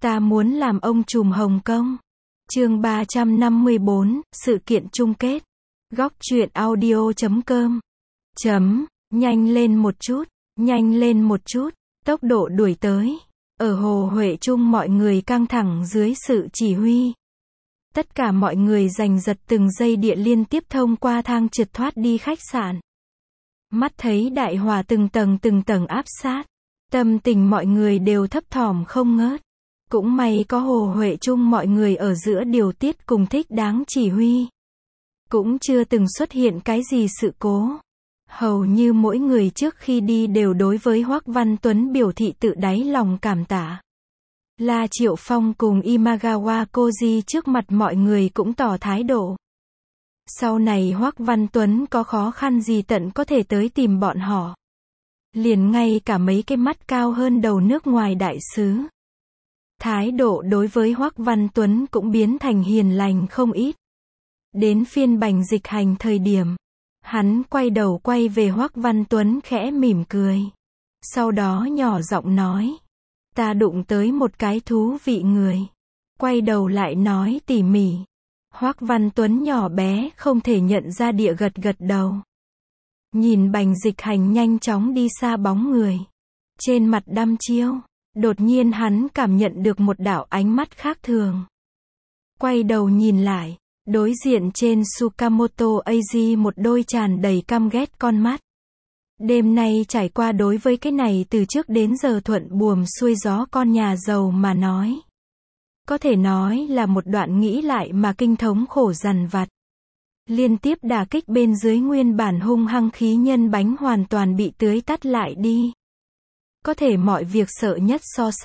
Ta muốn làm ông trùm Hồng Kông. Chương 354, sự kiện chung kết. Góc truyện audio.com. Nhanh lên một chút, nhanh lên một chút, tốc độ đuổi tới. Ở Hồ Huệ Trung mọi người căng thẳng dưới sự chỉ huy. Tất cả mọi người giành giật từng giây địa liên tiếp thông qua thang trượt thoát đi khách sạn. Mắt thấy đại hỏa từng tầng áp sát. Tâm tình mọi người đều thấp thỏm không ngớt. Cũng may có Hồ Huệ Trung mọi người ở giữa điều tiết cùng thích đáng chỉ huy. Cũng chưa từng xuất hiện cái gì sự cố. Hầu như mỗi người trước khi đi đều đối với Hoắc Văn Tuấn biểu thị tự đáy lòng cảm tạ. La Triệu Phong cùng Imagawa Koji trước mặt mọi người cũng tỏ thái độ. Sau này Hoắc Văn Tuấn có khó khăn gì tận có thể tới tìm bọn họ. Liền ngay cả mấy cái mắt cao hơn đầu nước ngoài đại sứ. Thái độ đối với Hoắc Văn Tuấn cũng biến thành hiền lành không ít. Đến phiên Bành Dịch Hành thời điểm, hắn quay đầu quay về Hoắc Văn Tuấn khẽ mỉm cười. Sau đó nhỏ giọng nói, ta đụng tới một cái thú vị người. Quay đầu lại nói tỉ mỉ. Hoắc Văn Tuấn nhỏ bé không thể nhận ra địa gật gật đầu. Nhìn Bành Dịch Hành nhanh chóng đi xa bóng người. Trên mặt đăm chiêu, đột nhiên hắn cảm nhận được một đạo ánh mắt khác thường. Quay đầu nhìn lại, đối diện trên Sukamoto Eiji một đôi tràn đầy căm ghét con mắt. Đêm nay trải qua đối với cái này từ trước đến giờ thuận buồm xuôi gió con nhà giàu mà nói. Có thể nói là một đoạn nghĩ lại mà kinh thống khổ dằn vặt. Liên tiếp đả kích bên dưới nguyên bản hung hăng khí nhân bánh hoàn toàn bị tưới tắt lại đi. Có thể mọi việc sợ nhất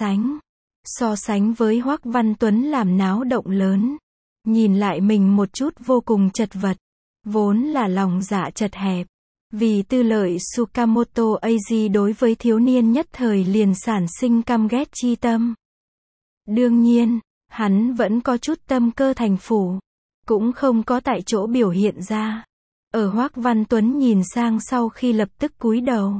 so sánh với Hoắc Văn Tuấn làm náo động lớn. Nhìn lại mình một chút vô cùng chật vật. Vốn là lòng dạ chật hẹp. Vì tư lợi Sukamoto Eiji đối với thiếu niên nhất thời liền sản sinh căm ghét chi tâm. Đương nhiên, hắn vẫn có chút tâm cơ thành phủ. Cũng không có tại chỗ biểu hiện ra. Ở Hoắc Văn Tuấn nhìn sang sau khi lập tức cúi đầu.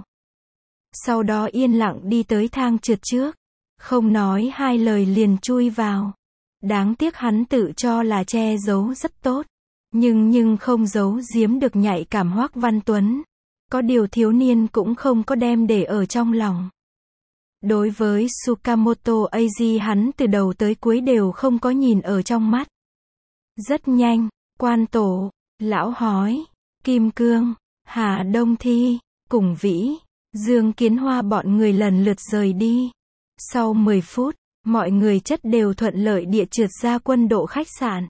Sau đó yên lặng đi tới thang trượt trước. Không nói hai lời liền chui vào. Đáng tiếc hắn tự cho là che giấu rất tốt. Nhưng không giấu giếm được nhạy cảm Hoắc Văn Tuấn. Có điều thiếu niên cũng không có đem để ở trong lòng. Đối với Sukamoto Eiji hắn từ đầu tới cuối đều không có nhìn ở trong mắt. Rất nhanh, Quan Tổ, Lão Hói, Kim Cương, Hà Đông Thi, cùng Vĩ, Dương Kiến Hoa bọn người lần lượt rời đi. Sau 10 phút, mọi người chất đều thuận lợi địa trượt ra quân độ khách sạn.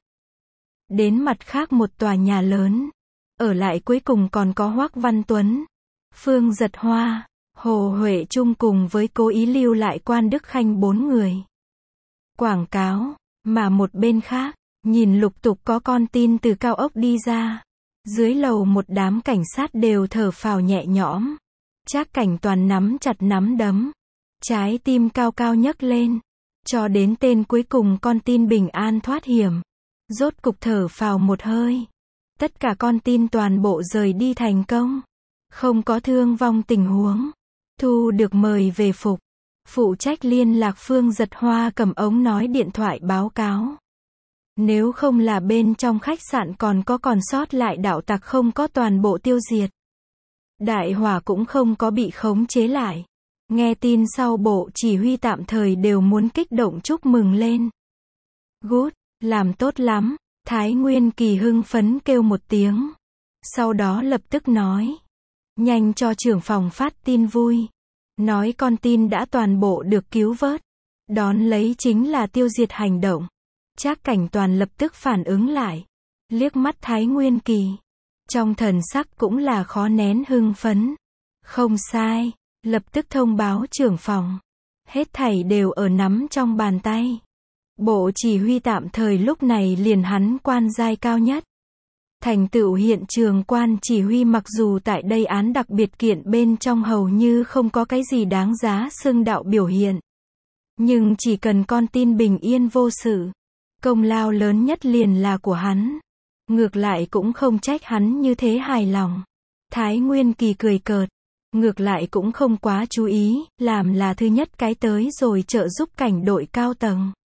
Đến mặt khác một tòa nhà lớn. Ở lại cuối cùng còn có Hoắc Văn Tuấn, Phương Giật Hoa, Hồ Huệ Trung cùng với cố ý lưu lại Quan Đức Khanh 4 người. Quảng cáo, mà một bên khác, nhìn lục tục có con tin từ cao ốc đi ra. Dưới lầu một đám cảnh sát đều thở phào nhẹ nhõm. Trác Cảnh Toàn nắm chặt nắm đấm. Trái tim cao cao nhấc lên. Cho đến tên cuối cùng con tin bình an thoát hiểm. Rốt cục thở phào một hơi. Tất cả con tin toàn bộ rời đi thành công. Không có thương vong tình huống. Thu được mời về phục. Phụ trách liên lạc Phương Giật Hoa cầm ống nói điện thoại báo cáo. Nếu không là bên trong khách sạn còn sót lại đạo tặc không có toàn bộ tiêu diệt. Đại hỏa cũng không có bị khống chế lại. Nghe tin sau bộ chỉ huy tạm thời đều muốn kích động chúc mừng lên. Good, làm tốt lắm. Thái Nguyên Kỳ hưng phấn kêu một tiếng. Sau đó lập tức nói. Nhanh cho trưởng phòng phát tin vui. Nói con tin đã toàn bộ được cứu vớt. Đón lấy chính là tiêu diệt hành động. Trác Cảnh Toàn lập tức phản ứng lại. Liếc mắt Thái Nguyên Kỳ. Trong thần sắc cũng là khó nén hưng phấn. Không sai. Lập tức thông báo trưởng phòng. Hết thảy đều ở nắm trong bàn tay. Bộ chỉ huy tạm thời lúc này liền hắn quan giai cao nhất. Thành tựu hiện trường quan chỉ huy mặc dù tại đây án đặc biệt kiện bên trong hầu như không có cái gì đáng giá xưng đạo biểu hiện. Nhưng chỉ cần con tin bình yên vô sự. Công lao lớn nhất liền là của hắn. Ngược lại cũng không trách hắn như thế hài lòng. Thái Nguyên Kỳ cười cợt. Ngược lại cũng không quá chú ý, làm là thứ nhất cái tới rồi trợ giúp cảnh đội cao tầng.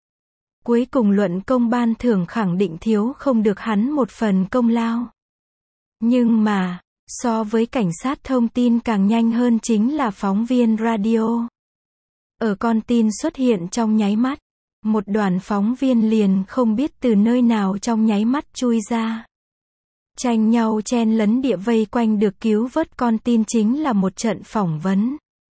Cuối cùng luận công ban thưởng khẳng định thiếu không được hắn một phần công lao. Nhưng mà, so với cảnh sát thông tin càng nhanh hơn chính là phóng viên radio. Ở con tin xuất hiện trong nháy mắt, một đoàn phóng viên liền không biết từ nơi nào trong nháy mắt chui ra. Tranh nhau chen lấn địa vây quanh được cứu vớt con tin chính là một trận phỏng vấn.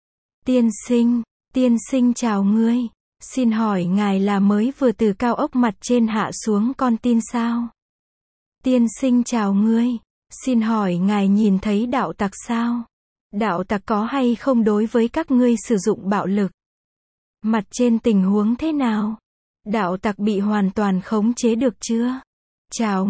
Tiên sinh chào ngươi. Xin hỏi ngài là mới vừa từ cao ốc mặt trên hạ xuống con tin sao? Tiên sinh chào ngươi. Xin hỏi ngài nhìn thấy đạo tặc sao? Đạo tặc có hay không đối với các ngươi sử dụng bạo lực? Mặt trên tình huống thế nào? Đạo tặc bị hoàn toàn khống chế được chưa? Chào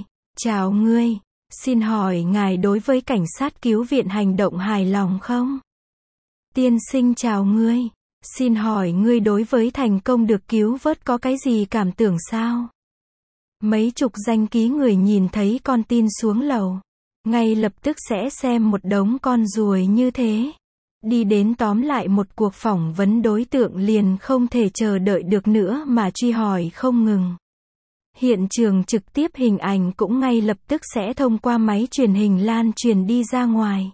ngươi. Xin hỏi ngài đối với cảnh sát cứu viện hành động hài lòng không? Tiên sinh chào ngươi. Xin hỏi ngươi đối với thành công được cứu vớt có cái gì cảm tưởng sao? Mấy chục danh ký người nhìn thấy con tin xuống lầu, ngay lập tức sẽ xem một đống con ruồi như thế. Đi đến tóm lại một cuộc phỏng vấn đối tượng liền không thể chờ đợi được nữa mà truy hỏi không ngừng. Hiện trường trực tiếp hình ảnh cũng ngay lập tức sẽ thông qua máy truyền hình lan truyền đi ra ngoài.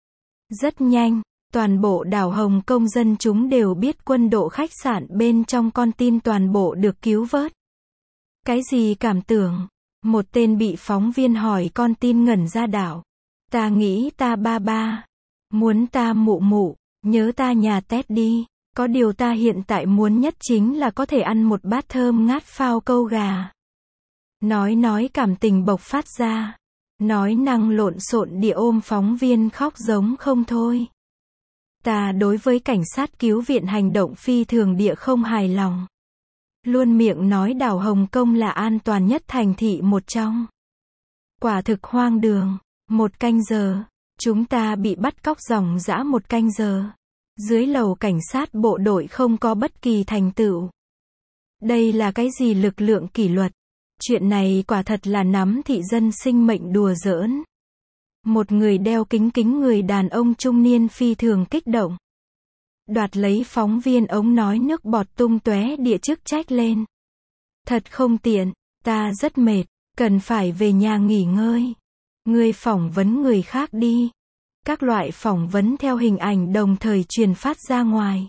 Rất nhanh, toàn bộ đảo Hồng Kông dân chúng đều biết quân độ khách sạn bên trong con tin toàn bộ được cứu vớt. Cái gì cảm tưởng? Một tên bị phóng viên hỏi con tin ngẩn ra đảo. Ta nghĩ ta ba, muốn ta mụ, nhớ ta nhà tét đi. Có điều ta hiện tại muốn nhất chính là có thể ăn một bát thơm ngát phao câu gà. Nói cảm tình bộc phát ra. Nói năng lộn xộn địa ôm phóng viên khóc giống không thôi. Ta đối với cảnh sát cứu viện hành động phi thường địa không hài lòng. Luôn miệng nói đảo Hồng Kông là an toàn nhất thành thị một trong. Quả thực hoang đường. 1 canh giờ. Chúng ta bị bắt cóc ròng rã 1 canh giờ. Dưới lầu cảnh sát bộ đội không có bất kỳ thành tựu. Đây là cái gì lực lượng kỷ luật? Chuyện này quả thật là nắm thị dân sinh mệnh đùa giỡn. Một người đeo kính người đàn ông trung niên phi thường kích động. Đoạt lấy phóng viên ống nói nước bọt tung tóe địa chức trách lên. Thật không tiện, ta rất mệt, cần phải về nhà nghỉ ngơi. Ngươi phỏng vấn người khác đi. Các loại phỏng vấn theo hình ảnh đồng thời truyền phát ra ngoài.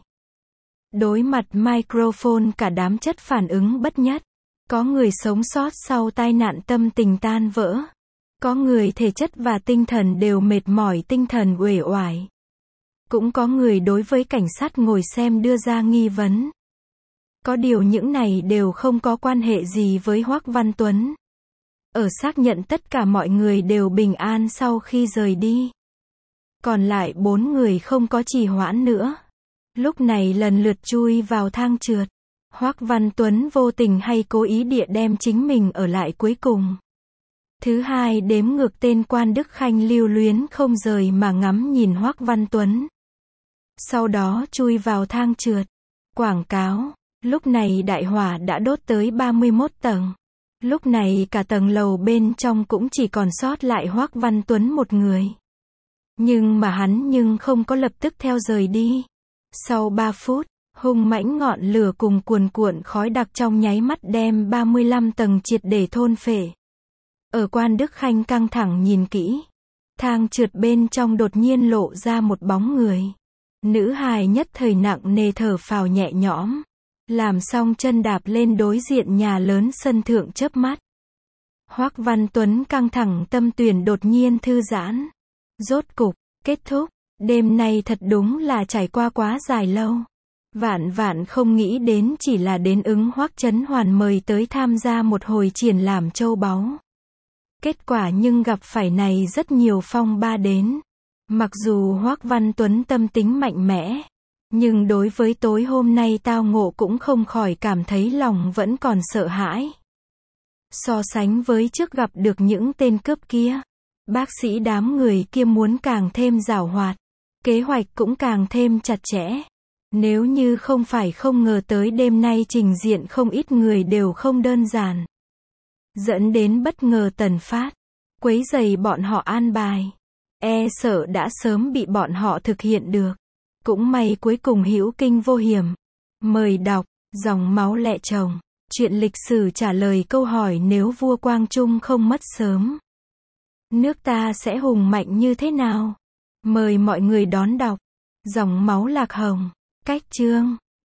Đối mặt microphone cả đám chất phản ứng bất nhất. Có người sống sót sau tai nạn tâm tình tan vỡ. Có người thể chất và tinh thần đều mệt mỏi, tinh thần uể oải. Cũng có người đối với cảnh sát ngồi xem đưa ra nghi vấn. Có điều những này đều không có quan hệ gì với Hoắc Văn Tuấn. Ở xác nhận tất cả mọi người đều bình an sau khi rời đi. Còn lại 4 người không có trì hoãn nữa. Lúc này lần lượt chui vào thang trượt. Hoắc Văn Tuấn vô tình hay cố ý địa đem chính mình ở lại cuối cùng. Thứ hai đếm ngược tên Quan Đức Khanh lưu luyến không rời mà ngắm nhìn Hoắc Văn Tuấn. Sau đó chui vào thang trượt. Quảng cáo. Lúc này đại hỏa đã đốt tới 31 tầng. Lúc này cả tầng lầu bên trong cũng chỉ còn sót lại Hoắc Văn Tuấn một người. Nhưng mà hắn không có lập tức theo rời đi. Sau 3 phút, hung mãnh ngọn lửa cùng cuồn cuộn khói đặc trong nháy mắt đem 35 tầng triệt để thôn phệ. Ở Quan Đức Khanh căng thẳng nhìn kỹ. Thang trượt bên trong đột nhiên lộ ra một bóng người. Nữ hài nhất thời nặng nề thở phào nhẹ nhõm. Làm xong chân đạp lên đối diện nhà lớn sân thượng chớp mắt. Hoắc Văn Tuấn căng thẳng tâm tuyền đột nhiên thư giãn. Rốt cục, kết thúc. Đêm nay thật đúng là trải qua quá dài lâu. Vạn không nghĩ đến chỉ là đến ứng Hoắc Chấn Hoàn mời tới tham gia một hồi triển lãm châu báu. Kết quả nhưng gặp phải này rất nhiều phong ba đến. Mặc dù Hoắc Văn Tuấn tâm tính mạnh mẽ, nhưng đối với tối hôm nay tao ngộ cũng không khỏi cảm thấy lòng vẫn còn sợ hãi. So sánh với trước gặp được những tên cướp kia, bác sĩ đám người kia muốn càng thêm giàu hoạt, kế hoạch cũng càng thêm chặt chẽ. Nếu như không phải không ngờ tới đêm nay trình diện không ít người đều không đơn giản. Dẫn đến bất ngờ tần phát, quấy rầy bọn họ an bài. E sợ đã sớm bị bọn họ thực hiện được. Cũng may cuối cùng hữu kinh vô hiểm. Mời đọc, dòng máu lẹ chồng. Truyện lịch sử trả lời câu hỏi nếu vua Quang Trung không mất sớm, nước ta sẽ hùng mạnh như thế nào? Mời mọi người đón đọc. Dòng máu Lạc Hồng. Cách chương.